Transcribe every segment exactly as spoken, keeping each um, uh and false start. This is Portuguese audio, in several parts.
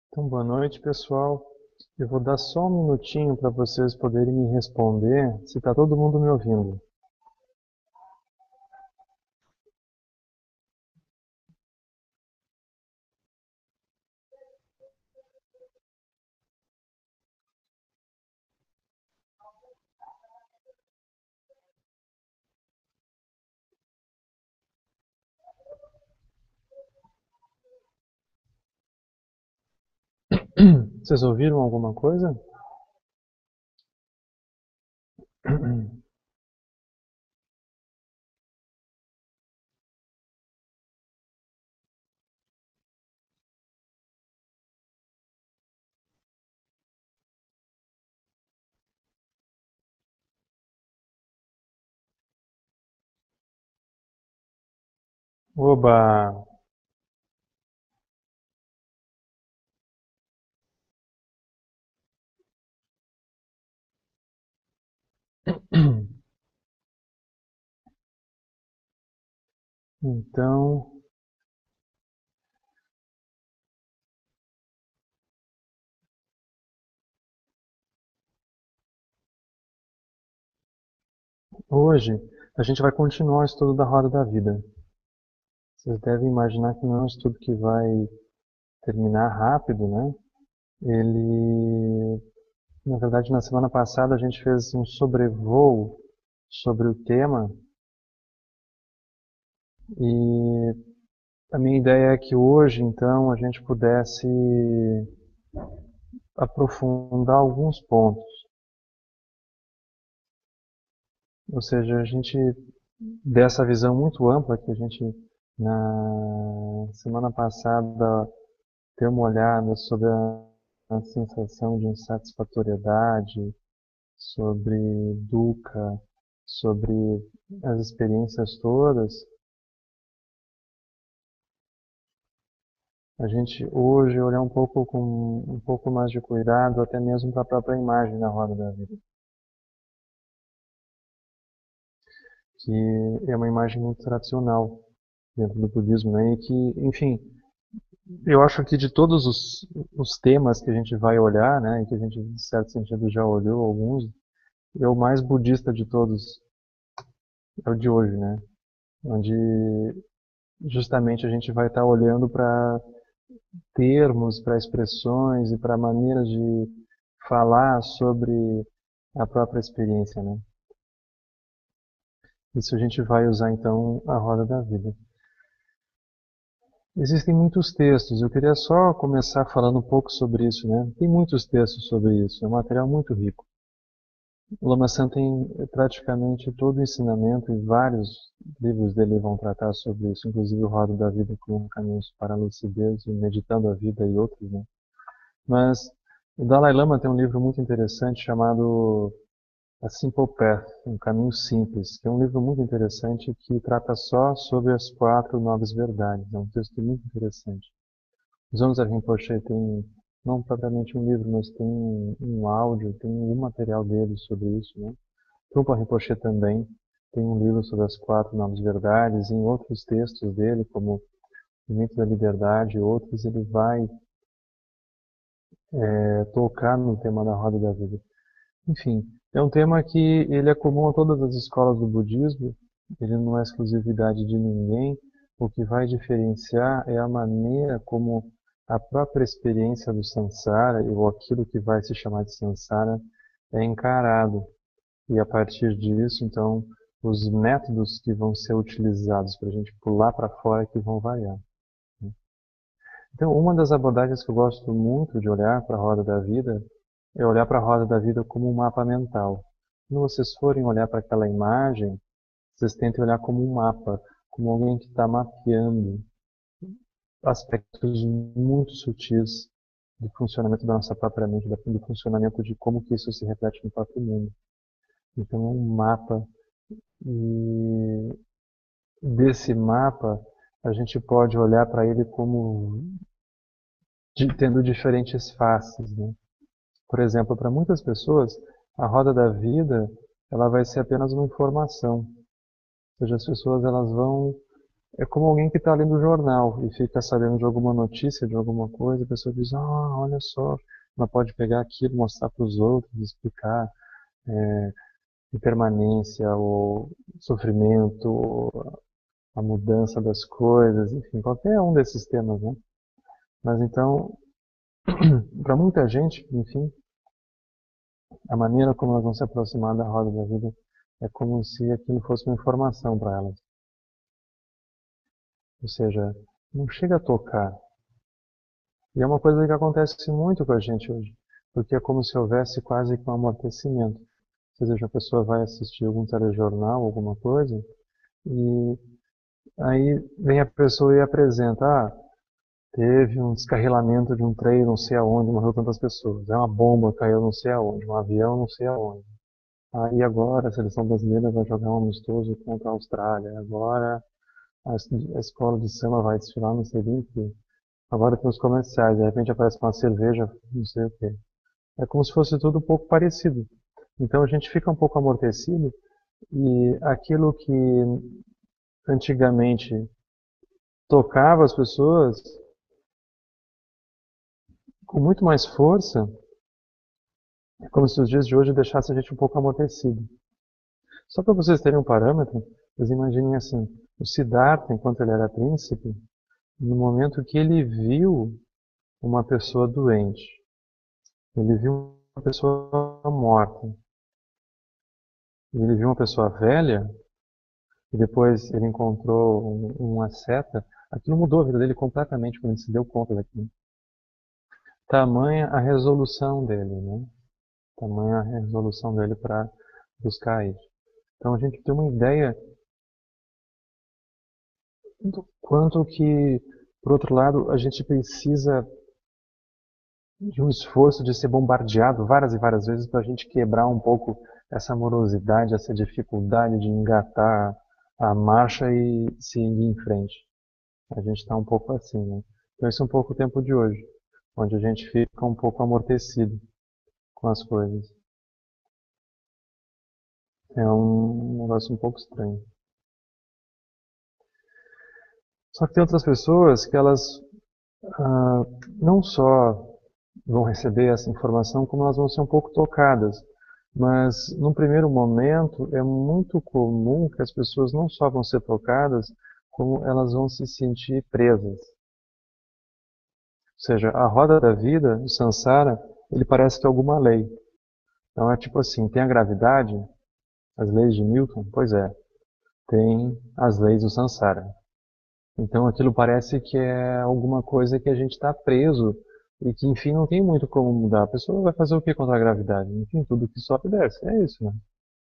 Então, boa noite, pessoal. Eu vou dar só um minutinho para vocês poderem me responder se está todo mundo me ouvindo. Vocês ouviram alguma coisa? Oba! Então, hoje a gente vai continuar o estudo da roda da vida. Vocês devem imaginar que não é um estudo que vai terminar rápido, né? Ele, na verdade, na semana passada a gente fez um sobrevoo sobre o tema e a minha ideia é que hoje, então, a gente pudesse aprofundar alguns pontos. Ou seja, a gente, dessa visão muito ampla que a gente, na semana passada, deu uma olhada sobre a, a sensação de insatisfatoriedade, sobre dukkha, sobre as experiências todas, a gente hoje olhar um pouco com um pouco mais de cuidado, até mesmo para a própria imagem na roda da vida, que é uma imagem muito tradicional dentro do budismo, né? E que, enfim, eu acho que de todos os, os temas que a gente vai olhar, né, e que a gente, de certo sentido, já olhou alguns, é o mais budista de todos, é o de hoje, né? Onde justamente a gente vai estar olhando para termos, para expressões e para maneiras de falar sobre a própria experiência, né? Isso a gente vai usar então a roda da vida. Existem muitos textos, eu queria só começar falando um pouco sobre isso, né? Tem muitos textos sobre isso, é um material muito rico. O Lama Sam tem praticamente todo o ensinamento e vários livros dele vão tratar sobre isso, inclusive o Roda da Vida com Caminhos para a Lucidez e Meditando a Vida e outros, né? Mas o Dalai Lama tem um livro muito interessante chamado A Simple Path, Um Caminho Simples, que é um livro muito interessante que trata só sobre as quatro novas verdades. É um texto muito interessante. Os Zonza Rinpoche tem, não propriamente um livro, mas tem um, um áudio, tem um material dele sobre isso, né? Trungpa Rinpoche também tem um livro sobre as quatro novas verdades, e em outros textos dele, como O Mito da Liberdade e outros, ele vai é, tocar no tema da roda da vida. Enfim, é um tema que ele é comum a todas as escolas do budismo, ele não é exclusividade de ninguém. O que vai diferenciar é a maneira como a própria experiência do samsara, ou aquilo que vai se chamar de samsara, é encarado. E a partir disso, então, os métodos que vão ser utilizados para a gente pular para fora que vão variar. Então, uma das abordagens que eu gosto muito de olhar para a roda da vida é olhar para a roda da vida como um mapa mental. Quando vocês forem olhar para aquela imagem, vocês tentem olhar como um mapa, como alguém que está mapeando aspectos muito sutis do funcionamento da nossa própria mente, do funcionamento de como que isso se reflete no próprio mundo. Então, é um mapa e desse mapa a gente pode olhar para ele como de, tendo diferentes faces, né? Por exemplo, para muitas pessoas, a roda da vida ela vai ser apenas uma informação. Ou seja, as pessoas elas vão é como alguém que está lendo o jornal e fica sabendo de alguma notícia, de alguma coisa, a pessoa diz, ah, olha só, ela pode pegar aquilo, mostrar para os outros, explicar é, impermanência, ou sofrimento, ou a mudança das coisas, enfim, qualquer um desses temas, né? Mas então, para muita gente, enfim, a maneira como elas vão se aproximar da roda da vida é como se aquilo fosse uma informação para elas. Ou seja, não chega a tocar. E é uma coisa que acontece muito com a gente hoje, porque é como se houvesse quase que um amortecimento. Ou seja, a pessoa vai assistir algum telejornal, alguma coisa, e aí vem a pessoa e apresenta, ah, teve um descarrilamento de um trem não sei aonde, morreu tantas pessoas. É uma bomba, caiu não sei aonde, um avião não sei aonde. Aí agora a seleção brasileira vai jogar um amistoso contra a Austrália. Agora a, a escola de samba vai desfilar não sei o que. Agora tem os comerciais, de repente aparece uma cerveja, não sei o que. É como se fosse tudo um pouco parecido. Então a gente fica um pouco amortecido e aquilo que antigamente tocava as pessoas com muito mais força, é como se os dias de hoje deixassem a gente um pouco amortecido. Só para vocês terem um parâmetro, vocês imaginem assim, o Siddhartha, enquanto ele era príncipe, no momento que ele viu uma pessoa doente, ele viu uma pessoa morta, ele viu uma pessoa velha, e depois ele encontrou um, uma seta, aquilo mudou a vida dele completamente quando ele se deu conta daquilo. Tamanha a resolução dele, né? Tamanha a resolução dele para buscar isso. Então a gente tem uma ideia do quanto que, por outro lado, a gente precisa de um esforço de ser bombardeado várias e várias vezes para a gente quebrar um pouco essa morosidade, essa dificuldade de engatar a marcha e seguir em frente. A gente está um pouco assim, né? Então esse é um pouco o tempo de hoje, onde a gente fica um pouco amortecido com as coisas. É um negócio um pouco estranho. Só que tem outras pessoas que elas ah, não só vão receber essa informação, como elas vão ser um pouco tocadas. Mas, num primeiro momento, é muito comum que as pessoas não só vão ser tocadas, como elas vão se sentir presas. Ou seja, a roda da vida, o samsara, ele parece que é alguma lei. Então é tipo assim, tem a gravidade, as leis de Newton, pois é, tem as leis do samsara. Então aquilo parece que é alguma coisa que a gente está preso e que, enfim, não tem muito como mudar. A pessoa vai fazer o que contra a gravidade? Enfim, tudo que sobe desce. É isso, né?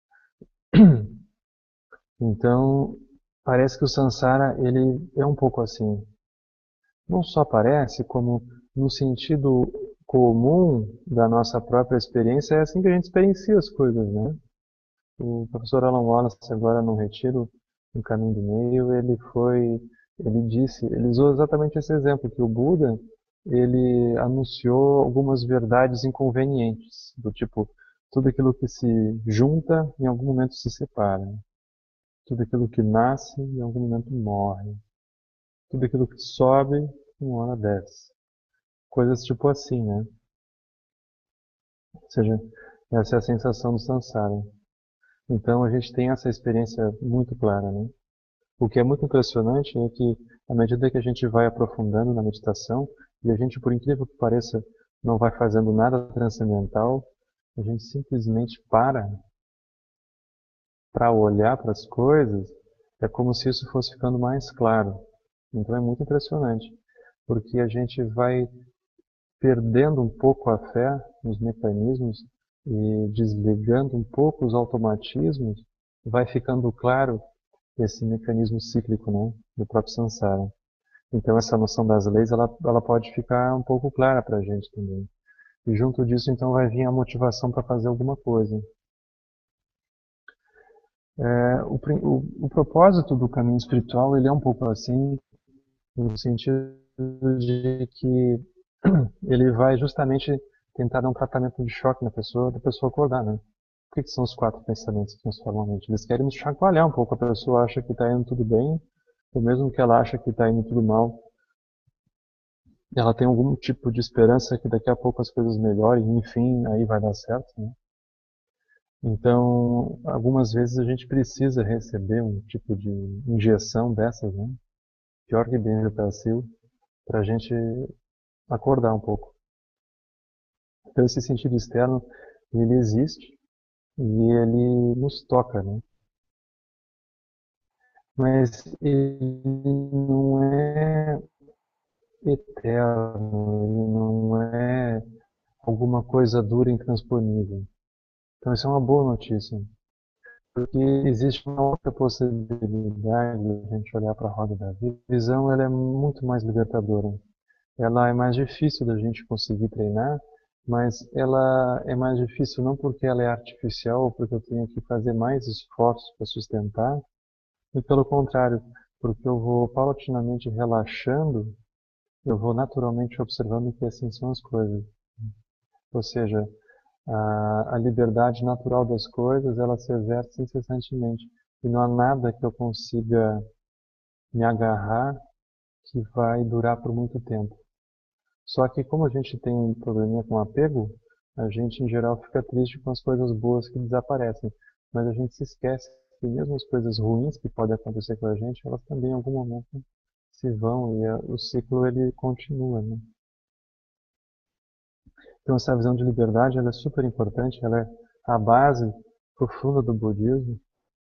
Então, parece que o Sansara, ele é um pouco assim. Não só parece, como no sentido comum da nossa própria experiência, é assim que a gente experiencia as coisas, né? O professor Alan Wallace, agora no retiro, no Caminho do Meio, ele foi, ele disse, ele usou exatamente esse exemplo, que o Buda, ele anunciou algumas verdades inconvenientes, do tipo, tudo aquilo que se junta, em algum momento se separa. Tudo aquilo que nasce, em algum momento morre. Tudo aquilo que sobe, uma hora desce. Coisas tipo assim, né? Ou seja, essa é a sensação do samsara. Então a gente tem essa experiência muito clara, né? O que é muito impressionante é que, à medida que a gente vai aprofundando na meditação, e a gente, por incrível que pareça, não vai fazendo nada transcendental, a gente simplesmente para para olhar para as coisas, é como se isso fosse ficando mais claro. Então é muito impressionante, porque a gente vai perdendo um pouco a fé nos mecanismos e desligando um pouco os automatismos, vai ficando claro esse mecanismo cíclico, né, do próprio samsara. Então essa noção das leis, ela, ela pode ficar um pouco clara para a gente também. E junto disso, então, vai vir a motivação para fazer alguma coisa. É, o, o, o propósito do caminho espiritual, ele é um pouco assim, no sentido de que ele vai justamente tentar dar um tratamento de choque na pessoa, da pessoa acordar, né? O que, que são os quatro pensamentos que transformam a mente? Eles querem nos chacoalhar um pouco, a pessoa acha que está indo tudo bem, ou mesmo que ela acha que está indo tudo mal, ela tem algum tipo de esperança que daqui a pouco as coisas melhorem, enfim, aí vai dar certo, né? Então, algumas vezes a gente precisa receber um tipo de injeção dessas, né? Pior que benzetacil, para a gente acordar um pouco. Então, esse sentido externo, ele existe e ele nos toca, né? Mas ele não é eterno, ele não é alguma coisa dura e intransponível. Então, isso é uma boa notícia, porque existe uma outra possibilidade de a gente olhar para a roda da vida. A visão ela é muito mais libertadora. Ela é mais difícil da gente conseguir treinar, mas ela é mais difícil não porque ela é artificial ou porque eu tenho que fazer mais esforços para sustentar, e pelo contrário, porque eu vou paulatinamente relaxando, eu vou naturalmente observando que assim são as coisas. Ou seja, a, a liberdade natural das coisas, ela se exerce incessantemente. E não há nada que eu consiga me agarrar que vai durar por muito tempo. Só que como a gente tem um probleminha com apego, a gente em geral fica triste com as coisas boas que desaparecem. Mas a gente se esquece que mesmo as coisas ruins que podem acontecer com a gente, elas também em algum momento se vão e a, o ciclo ele continua, né? Então essa visão de liberdade ela é super importante, ela é a base profunda do budismo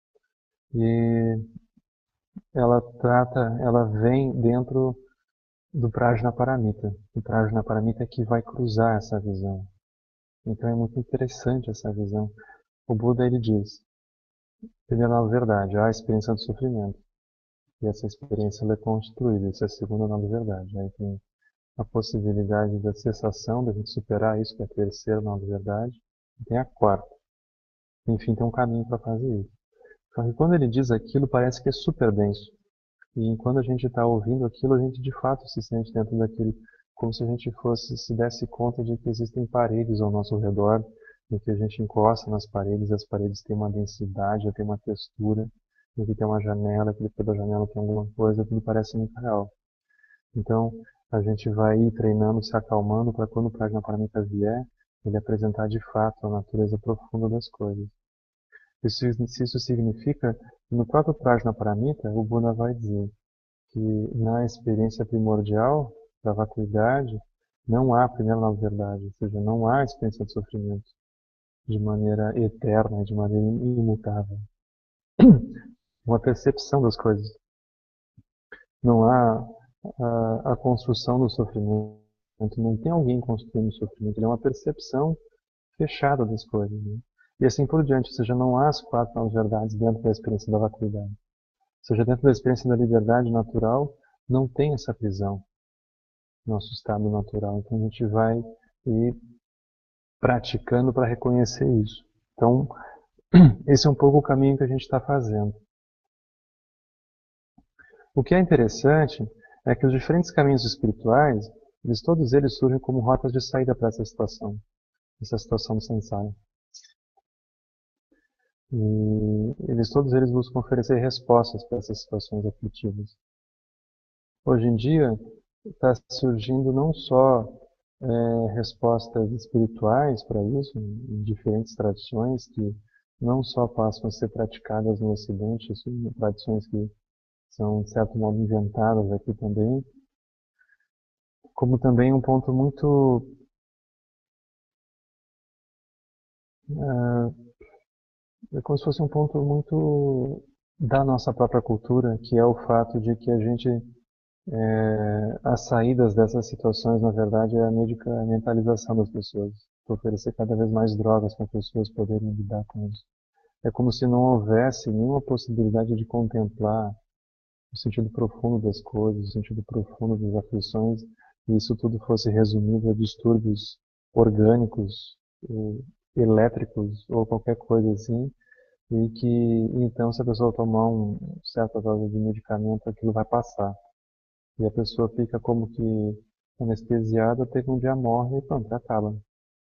e ela trata, ela vem dentro do Prajnaparamita. O Prajnaparamita é que vai cruzar essa visão. Então é muito interessante essa visão. O Buda ele diz, primeiro na verdade, há a experiência do sofrimento. E essa experiência ela é constituída, essa é a segunda nova verdade. Aí tem a possibilidade da cessação, da gente superar isso, que é a terceira nova verdade. E tem a quarta. Enfim, tem um caminho para fazer isso. Só que quando ele diz aquilo, parece que é super denso. E quando a gente está ouvindo aquilo, a gente de fato se sente dentro daquilo, como se a gente fosse se desse conta de que existem paredes ao nosso redor, e que a gente encosta nas paredes, e as paredes têm uma densidade, têm uma textura, e que tem uma janela, que depois da janela tem alguma coisa, tudo parece muito real. Então, a gente vai ir treinando, se acalmando, para quando o Prajnaparamita vier, ele apresentar de fato a natureza profunda das coisas. Isso, isso significa que no próprio Prajnaparamita, o Buda vai dizer que na experiência primordial da vacuidade não há, primeiro, na verdade, ou seja, não há experiência de sofrimento de maneira eterna, de maneira imutável. Uma percepção das coisas. Não há a, a construção do sofrimento. Não tem alguém construindo o sofrimento. Ele é uma percepção fechada das coisas. Né? E assim por diante. Ou seja, não há as quatro novas verdades dentro da experiência da vacuidade. Ou seja, dentro da experiência da liberdade natural, não tem essa prisão. Nosso estado natural. Então a gente vai ir praticando para reconhecer isso. Então, esse é um pouco o caminho que a gente está fazendo. O que é interessante é que os diferentes caminhos espirituais, eles, todos eles surgem como rotas de saída para essa situação, essa situação do samsara. E eles, todos eles buscam oferecer respostas para essas situações aflitivas. Hoje em dia, está surgindo não só é, respostas espirituais para isso, em diferentes tradições que não só passam a ser praticadas no Ocidente, isso, tradições que são, de certo modo, inventadas aqui também, como também um ponto muito uh, é como se fosse um ponto muito da nossa própria cultura, que é o fato de que a gente é, as saídas dessas situações, na verdade, é a medicamentalização das pessoas, para oferecer cada vez mais drogas para as pessoas poderem lidar com isso. É como se não houvesse nenhuma possibilidade de contemplar o sentido profundo das coisas, o sentido profundo das aflições, e isso tudo fosse resumido a distúrbios orgânicos, elétricos ou qualquer coisa assim, e que então se a pessoa tomar um certa dose de medicamento, aquilo vai passar. E a pessoa fica como que anestesiada até que um dia morre e pronto, acaba.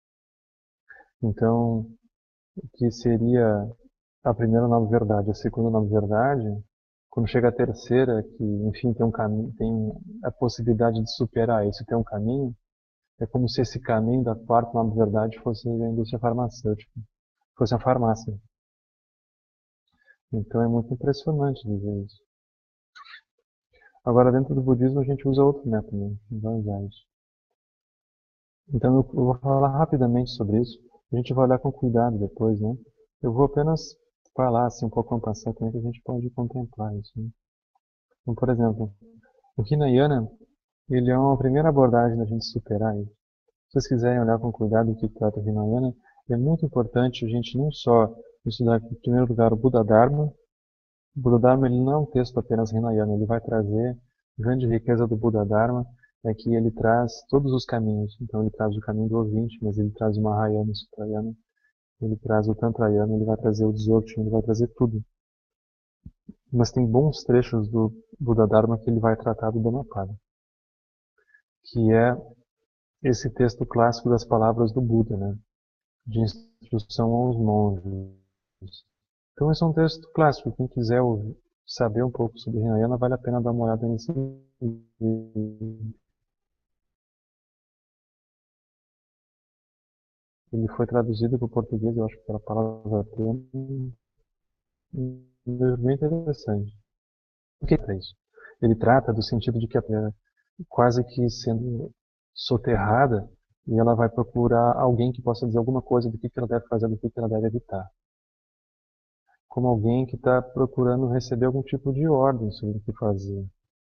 Então, o que seria a primeira nova verdade, a segunda nova verdade, Quando chega a terceira, que enfim tem um caminho, tem a possibilidade de superar isso, tem um caminho, é como se esse caminho da quarta, na verdade, fosse a indústria farmacêutica, fosse a farmácia. Então é muito impressionante de ver isso. Agora, dentro do budismo, a gente usa outro método, né? Não vai usar isso. Então eu vou falar rapidamente sobre isso. A gente vai olhar com cuidado depois, né? Eu vou apenas falar assim um pouco passar como é que a gente pode contemplar isso, né? Então, por exemplo, o Hinayana, ele é uma primeira abordagem da gente superar isso. Se vocês quiserem olhar com cuidado o que trata o Hinayana, é muito importante a gente não só estudar, em primeiro lugar, o Buda Dharma. O Buda Dharma ele não é um texto apenas Hinayana, ele vai trazer a grande riqueza do Buda Dharma, é que ele traz todos os caminhos. Então ele traz o caminho do ouvinte, mas ele traz o Mahayana, o Sutrayana, ele traz o Tantrayana, ele vai trazer o Dzogchen, ele vai trazer tudo. Mas tem bons trechos do Buda Dharma que ele vai tratar do Dhammapada, que é esse texto clássico das palavras do Buda, né? De instrução aos monges. Então esse é um texto clássico. Quem quiser ouvir, saber um pouco sobre Hinayana, vale a pena dar uma olhada nesse livro. Ele foi traduzido para o português, eu acho que pela palavra tema. Um livro bem interessante. O que é isso? Ele trata do sentido de que a mulher quase que sendo soterrada e ela vai procurar alguém que possa dizer alguma coisa do que ela deve fazer, do que ela deve evitar. Como alguém que está procurando receber algum tipo de ordem sobre o que fazer.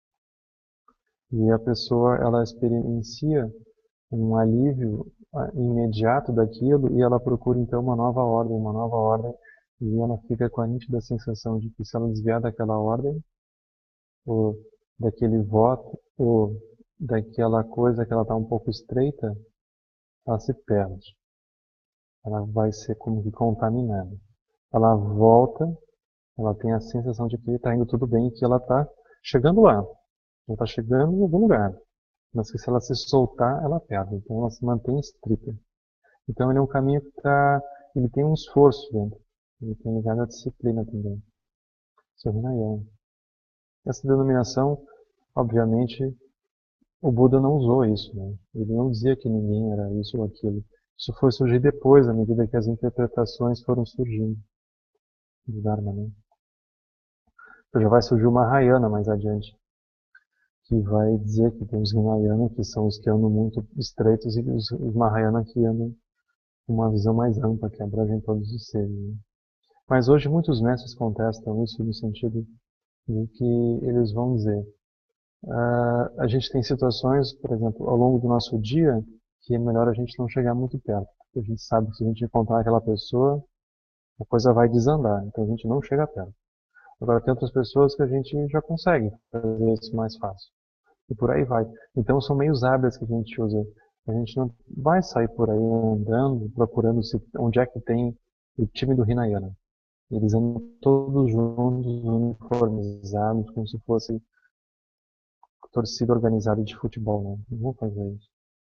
E a pessoa, ela experiencia um alívio imediato daquilo e ela procura então uma nova ordem, uma nova ordem, e ela fica com a nítida sensação de que se ela desviar daquela ordem, ou daquele voto, ou daquela coisa que ela está um pouco estreita, ela se perde. Ela vai ser como que contaminada. Ela volta, ela tem a sensação de que está indo tudo bem e que ela está chegando lá. Ela está chegando em algum lugar. Mas que se ela se soltar, ela perde. Então ela se mantém estrita. Então ele é um caminho que tá, ele tem um esforço dentro. Ele tem ligado à disciplina também. Isso é o Hinayana. Essa denominação, obviamente, o Buda não usou isso, né? Ele não dizia que ninguém era isso ou aquilo. Isso foi surgir depois, à medida que as interpretações foram surgindo do Dharma, né? Então já vai surgir o Mahayana mais adiante, que vai dizer que tem os Hinayana, que são os que andam muito estreitos, e os, os Mahayana que andam com uma visão mais ampla, que abrange todos os seres, né? Mas hoje muitos mestres contestam isso no sentido de que eles vão dizer Uh, a gente tem situações, por exemplo, ao longo do nosso dia, que é melhor a gente não chegar muito perto. Porque a gente sabe que se a gente encontrar aquela pessoa, a coisa vai desandar. Então a gente não chega perto. Agora tem outras pessoas que a gente já consegue fazer isso mais fácil. E por aí vai. Então são meios hábeis que a gente usa. A gente não vai sair por aí andando, procurando se, onde é que tem o time do Hinayana. Eles andam todos juntos, uniformizados, como se fosse torcida organizada de futebol, né? Não vou fazer isso.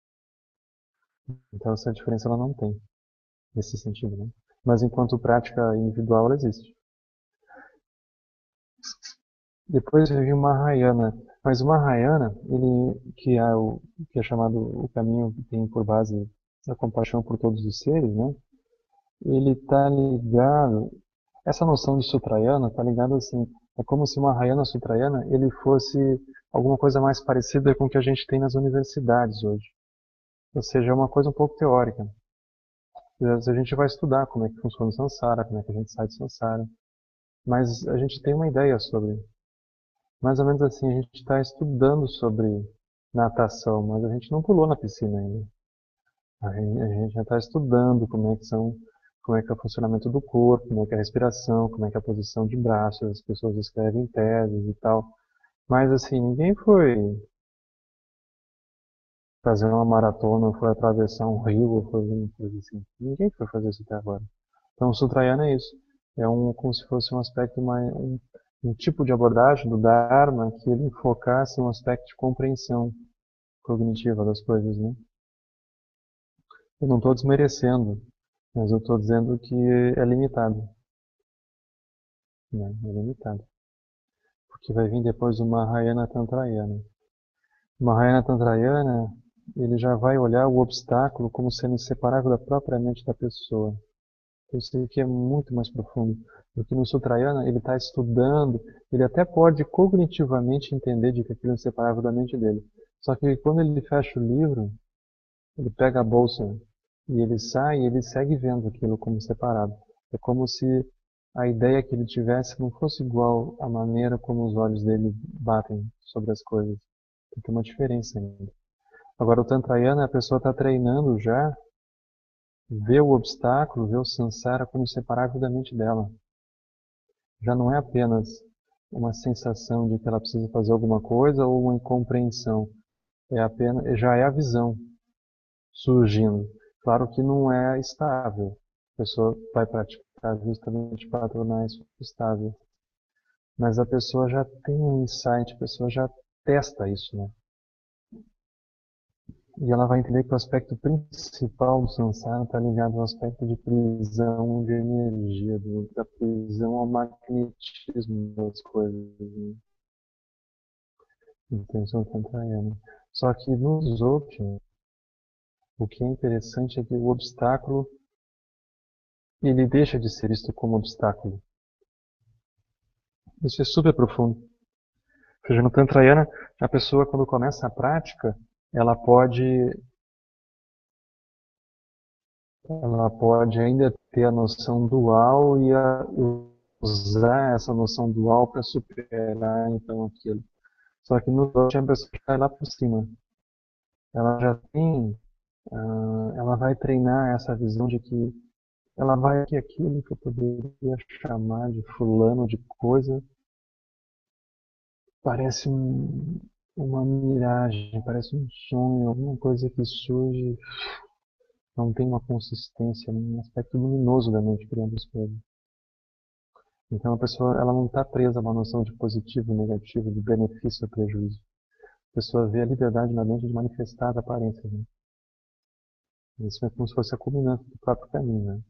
Então essa diferença ela não tem nesse sentido, né? Mas enquanto prática individual ela existe. Depois veio o Mahayana, mas o Mahayana, ele que é o que é chamado o caminho que tem por base a compaixão por todos os seres, né? Ele está ligado, essa noção de Sutrayana está ligada assim, é como se o Mahayana Sutrayana ele fosse alguma coisa mais parecida com o que a gente tem nas universidades hoje. Ou seja, é uma coisa um pouco teórica. A gente vai estudar como é que funciona o Sansara, como é que a gente sai do Sansara. Mas a gente tem uma ideia sobre. Mais ou menos assim, a gente está estudando sobre natação, mas a gente não pulou na piscina ainda. A gente, a gente já está estudando como é que são, como é que é o funcionamento do corpo, como é que é a respiração, como é que é a posição de braços, as pessoas escrevem teses e tal. Mas assim, ninguém foi fazer uma maratona, foi atravessar um rio, ou fazer uma coisa assim. Ninguém foi fazer isso até agora. Então, o Sutrayana é isso. É um, como se fosse um aspecto mais, um, um tipo de abordagem do Dharma que ele focasse um aspecto de compreensão cognitiva das coisas, né? Eu não estou desmerecendo, mas eu estou dizendo que é limitado, né? É limitado. que vai vir depois do Mahayana Tantrayana. O Mahayana Tantrayana, ele já vai olhar o obstáculo como sendo inseparável da própria mente da pessoa. Isso aqui é muito mais profundo. Porque no Sutrayana ele está estudando, ele até pode cognitivamente entender de que aquilo é inseparável da mente dele. Só que quando ele fecha o livro, ele pega a bolsa e ele sai e ele segue vendo aquilo como separado. É como se a ideia que ele tivesse não fosse igual à maneira como os olhos dele batem sobre as coisas. Tem uma diferença ainda. Agora o Tantrayana, a pessoa está treinando já, vê o obstáculo, vê o samsara como separável da mente dela. Já não é apenas uma sensação de que ela precisa fazer alguma coisa ou uma incompreensão. É apenas, já é a visão surgindo. Claro que não é estável. A pessoa vai praticar justamente para tornar isso estável. Mas a pessoa já tem um insight, a pessoa já testa isso, né? E ela vai entender que o aspecto principal do samsara está ligado ao aspecto de prisão de energia, do, da prisão ao magnetismo das coisas. Né? Intenção tantrayana. Só que nos outros, o que é interessante é que o obstáculo ele deixa de ser visto como obstáculo. Isso é super profundo. Ou seja, no Tantrayana, a pessoa quando começa a prática, ela pode ela pode ainda ter a noção dual e a, usar essa noção dual para superar então aquilo. Só que no Dosha a pessoa cai lá por cima. Ela já tem, uh, ela vai treinar essa visão de que ela vai que aquilo que eu poderia chamar de fulano de coisa parece um, uma miragem, parece um sonho, alguma coisa que surge, não tem uma consistência, um aspecto luminoso da mente criando as coisas. Então a pessoa ela não está presa a uma noção de positivo e negativo, de benefício ou prejuízo. A pessoa vê a liberdade na mente de manifestar as aparências. Né? Isso é como se fosse a culminância do próprio caminho. Né?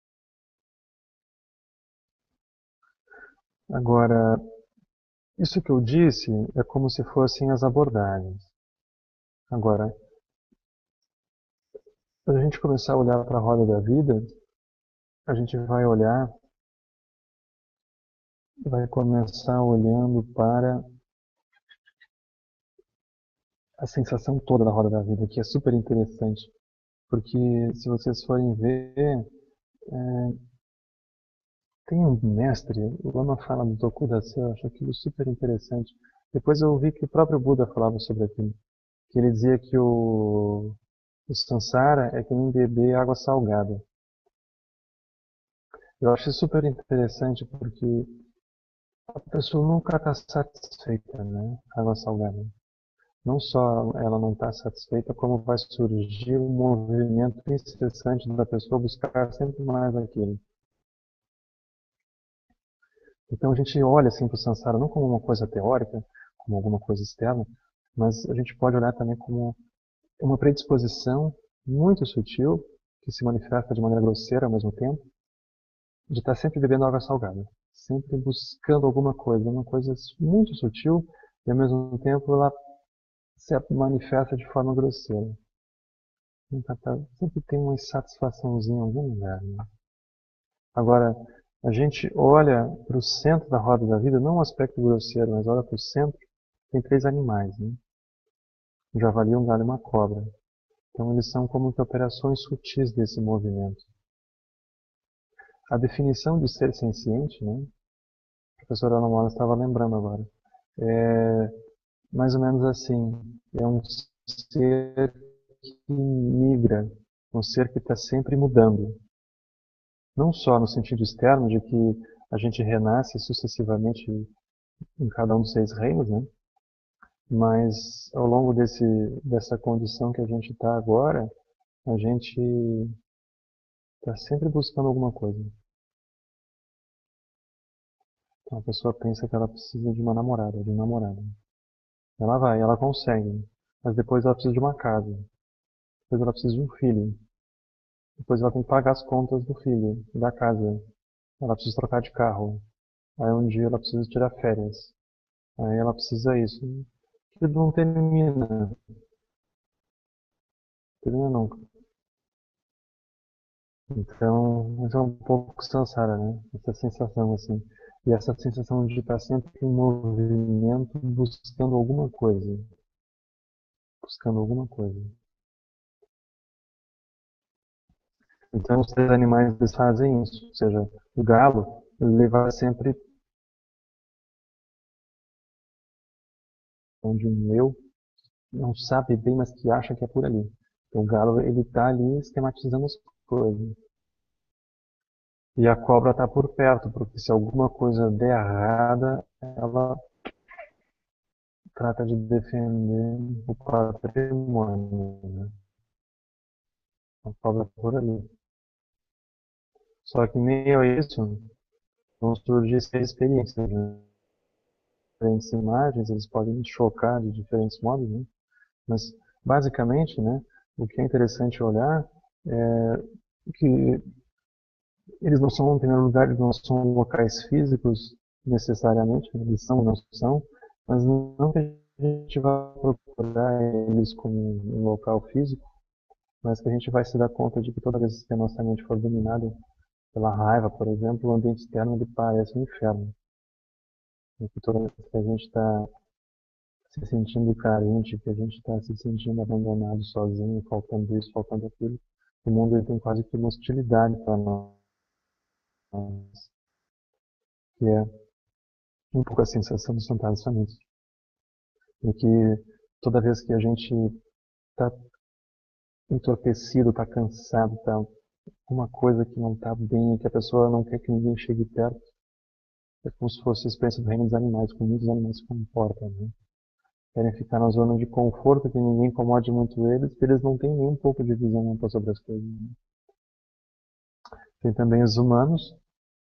Agora, isso que eu disse é como se fossem as abordagens. Agora, quando a gente começar a olhar para a roda da vida, a gente vai olhar, vai começar olhando para a sensação toda da roda da vida, que é super interessante. Porque se vocês forem ver, é, tem um mestre, o Lama fala do Tokudasu, eu acho aquilo super interessante. Depois eu vi que o próprio Buda falava sobre aquilo. Que ele dizia que o, o Sansara é que nem beber água salgada. Eu acho super interessante porque a pessoa nunca está satisfeita, né? Água salgada. Não só ela não está satisfeita, como vai surgir um movimento incessante da pessoa buscar sempre mais aquilo. Então a gente olha assim para o Sansara não como uma coisa teórica, como alguma coisa externa, mas a gente pode olhar também como uma predisposição muito sutil, que se manifesta de maneira grosseira ao mesmo tempo, de estar sempre bebendo água salgada, sempre buscando alguma coisa, uma coisa muito sutil e ao mesmo tempo ela se manifesta de forma grosseira. Sempre tem uma insatisfaçãozinha em algum lugar. Né? Agora, a gente olha para o centro da roda da vida, não o aspecto grosseiro, mas olha para o centro, tem três animais, né? Um javali, um galho e uma cobra. Então eles são como que operações sutis desse movimento. A definição de ser senciente, né? A professora Ana Moura estava lembrando agora, é mais ou menos assim, é um ser que migra, um ser que está sempre mudando. Não só no sentido externo de que a gente renasce sucessivamente em cada um dos seis reinos, né? Mas ao longo desse, dessa condição que a gente está agora, a gente está sempre buscando alguma coisa. Então a pessoa pensa que ela precisa de uma namorada, de um namorado. Ela vai, ela consegue, mas depois ela precisa de uma casa, depois ela precisa de um filho, depois ela tem que pagar as contas do filho, da casa, ela precisa trocar de carro, aí um dia ela precisa tirar férias, Aí ela precisa isso. Que não termina. Termina nunca. Então, isso é um pouco samsara, né? Essa sensação, assim. E essa sensação de estar sempre em movimento, buscando alguma coisa. Buscando alguma coisa. Então, os três animais eles fazem isso. Ou seja, o galo, ele vai sempre onde um eu não sabe bem, mas que acha que é por ali. Então, o galo, ele está ali esquematizando as coisas. E a cobra está por perto, porque se alguma coisa der errada, ela trata de defender o patrimônio, né? A cobra por ali. Só que meio a isso, vão surgir experiências, né? Diferentes imagens, eles podem chocar de diferentes modos, né? Mas, basicamente, né, o que é interessante olhar é que eles não são, em primeiro lugar, eles não são locais físicos necessariamente, eles são ou não são, mas não que a gente vá procurar eles como um local físico, mas que a gente vai se dar conta de que toda vez que a nossa mente for dominada pela raiva, por exemplo, o ambiente externo ele parece um inferno. E que toda vez que a gente está se sentindo carente, que a gente está se sentindo abandonado, sozinho, faltando isso, faltando aquilo, o mundo ele tem quase que uma hostilidade para nós, que é um pouco a sensação dos fantasmas famintos. E que toda vez que a gente está entorpecido, está cansado, está uma coisa que não está bem, que a pessoa não quer que ninguém chegue perto, é como se fosse a experiência do reino dos animais, como muitos animais se comportam, né? Querem ficar na zona de conforto, que ninguém incomode muito eles, porque eles não têm nem um pouco de visão ampla sobre as coisas, né? Tem também os humanos,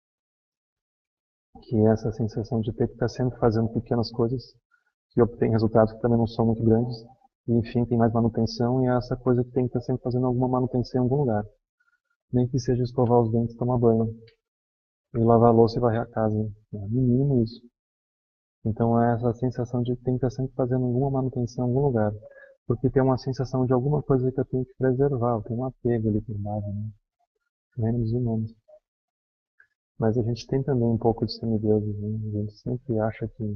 que é essa sensação de ter que estar sempre fazendo pequenas coisas, que obtém resultados que também não são muito grandes, e enfim, tem mais manutenção, e é essa coisa que tem que estar sempre fazendo alguma manutenção em algum lugar. Nem que seja escovar os dentes, tomar banho, e lavar a louça e varrer a casa. É no mínimo isso. Então é essa sensação de ter que estar sempre fazendo alguma manutenção em algum lugar. Porque tem uma sensação de alguma coisa que eu tenho que preservar, eu tenho um apego ali por baixo, né? Menos humanos. Mas a gente tem também um pouco de semideuses, né? A gente sempre acha que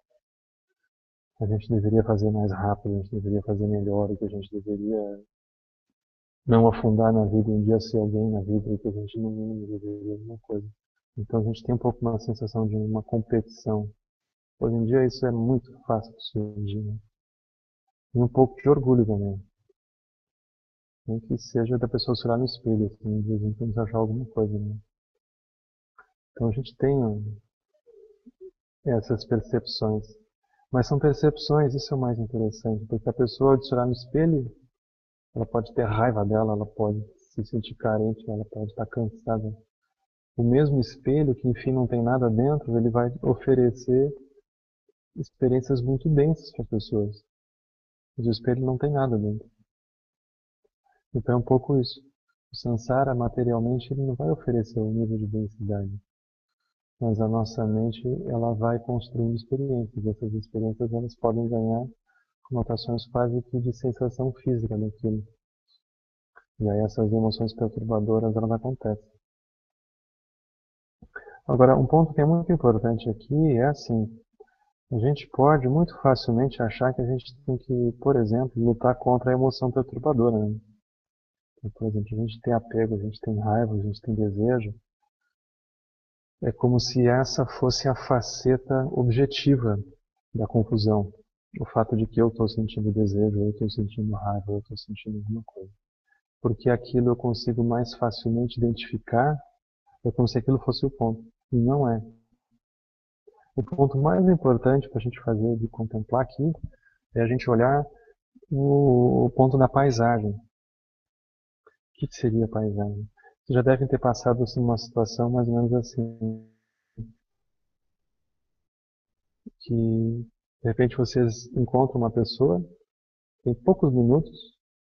a gente deveria fazer mais rápido, a gente deveria fazer melhor, que a gente deveria não afundar na vida, um dia ser alguém na vida, e que a gente no mínimo deveria alguma coisa. Então a gente tem um pouco uma sensação de uma competição. Hoje em dia isso é muito fácil de surgir, né? E um pouco de orgulho também. Nem que seja da pessoa se olhar no espelho, assim, de vez em quando achar alguma coisa, né? Então a gente tem um, essas percepções. Mas são percepções, isso é o mais interessante, porque a pessoa de se olhar no espelho, ela pode ter raiva dela, ela pode se sentir carente, ela pode estar cansada. O mesmo espelho, que enfim não tem nada dentro, ele vai oferecer experiências muito densas para as pessoas. Mas o espelho não tem nada dentro. Então é um pouco isso. O samsara, materialmente, ele não vai oferecer um nível de densidade. Mas a nossa mente, ela vai construindo experiências. Essas experiências, elas podem ganhar conotações quase que de sensação física daquilo. E aí essas emoções perturbadoras, elas acontecem. Agora, um ponto que é muito importante aqui é assim, a gente pode muito facilmente achar que a gente tem que, por exemplo, lutar contra a emoção perturbadora, né? Então, por exemplo, a gente tem apego, a gente tem raiva, a gente tem desejo. É como se essa fosse a faceta objetiva da confusão. O fato de que eu estou sentindo desejo, eu estou sentindo raiva, eu estou sentindo alguma coisa. Porque aquilo eu consigo mais facilmente identificar, é como se aquilo fosse o ponto. E não é. O ponto mais importante para a gente fazer, de contemplar aqui, é a gente olhar o ponto da paisagem. O que seria a paisagem? Vocês já devem ter passado assim, uma situação mais ou menos assim, que de repente vocês encontram uma pessoa, em poucos minutos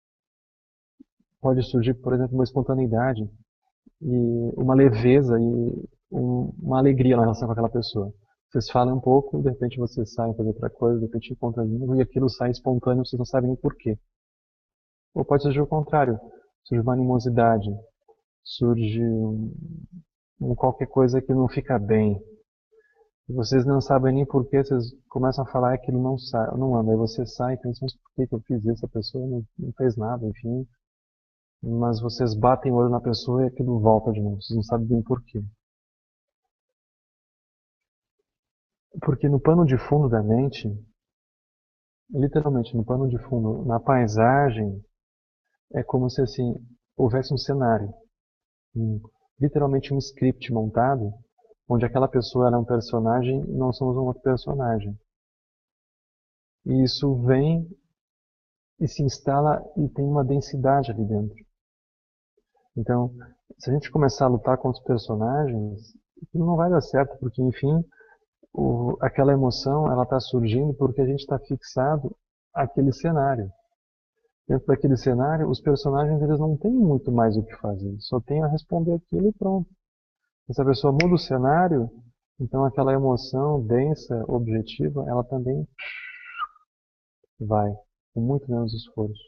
pode surgir, por exemplo, uma espontaneidade e uma leveza e um, uma alegria na relação com aquela pessoa. Vocês falam um pouco, de repente vocês saem para outra coisa, de repente encontram de novo, e aquilo sai espontâneo, vocês não sabem nem porquê. Ou pode surgir o contrário, surge uma animosidade, surge um, um qualquer coisa que não fica bem. E vocês não sabem nem porquê, vocês começam a falar e aquilo não, sai, não anda. Aí você sai e pensa, mas por que que eu fiz isso? A pessoa não, não fez nada, enfim. Mas vocês batem o olho na pessoa e aquilo volta de novo, vocês não sabem bem porquê. Porque no pano de fundo da mente, literalmente no pano de fundo, na paisagem, é como se assim houvesse um cenário, um, literalmente um script montado, onde aquela pessoa era um personagem e nós somos um outro personagem. E isso vem e se instala e tem uma densidade ali dentro. Então, se a gente começar a lutar contra os personagens, não vai dar certo, porque enfim, o, aquela emoção ela está surgindo porque a gente está fixado àquele cenário. Dentro daquele cenário, os personagens eles não têm muito mais o que fazer, só tem a responder aquilo e pronto. E se a pessoa muda o cenário, então aquela emoção densa, objetiva, ela também vai, com muito menos esforço.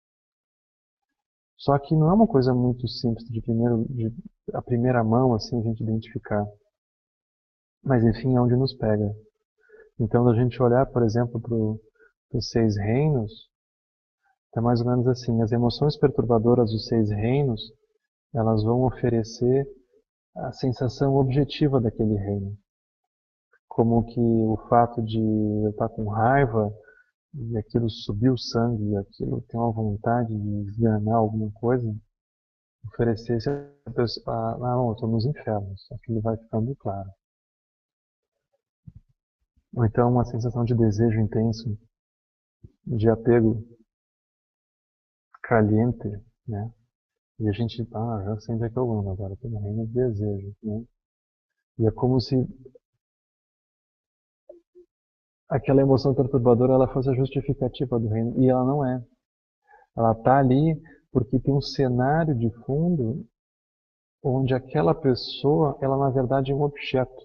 Só que não é uma coisa muito simples de, primeiro, de a primeira mão assim a gente identificar. Mas enfim, é onde nos pega. Então, a gente olhar, por exemplo, para os seis reinos, é mais ou menos assim, as emoções perturbadoras dos seis reinos, elas vão oferecer a sensação objetiva daquele reino. Como que o fato de eu estar com raiva e aquilo subir o sangue, e aquilo tem uma vontade de esganar alguma coisa, oferecesse a pessoa, ah, não, eu estou nos infernos, aquilo vai ficando claro. Ou então uma sensação de desejo intenso, de apego caliente, né? E a gente, ah, já sei onde é que eu ando agora, estou no reino do desejo, né? E é como se aquela emoção perturbadora ela fosse a justificativa do reino, e ela não é. Ela está ali porque tem um cenário de fundo onde aquela pessoa, ela na verdade é um objeto.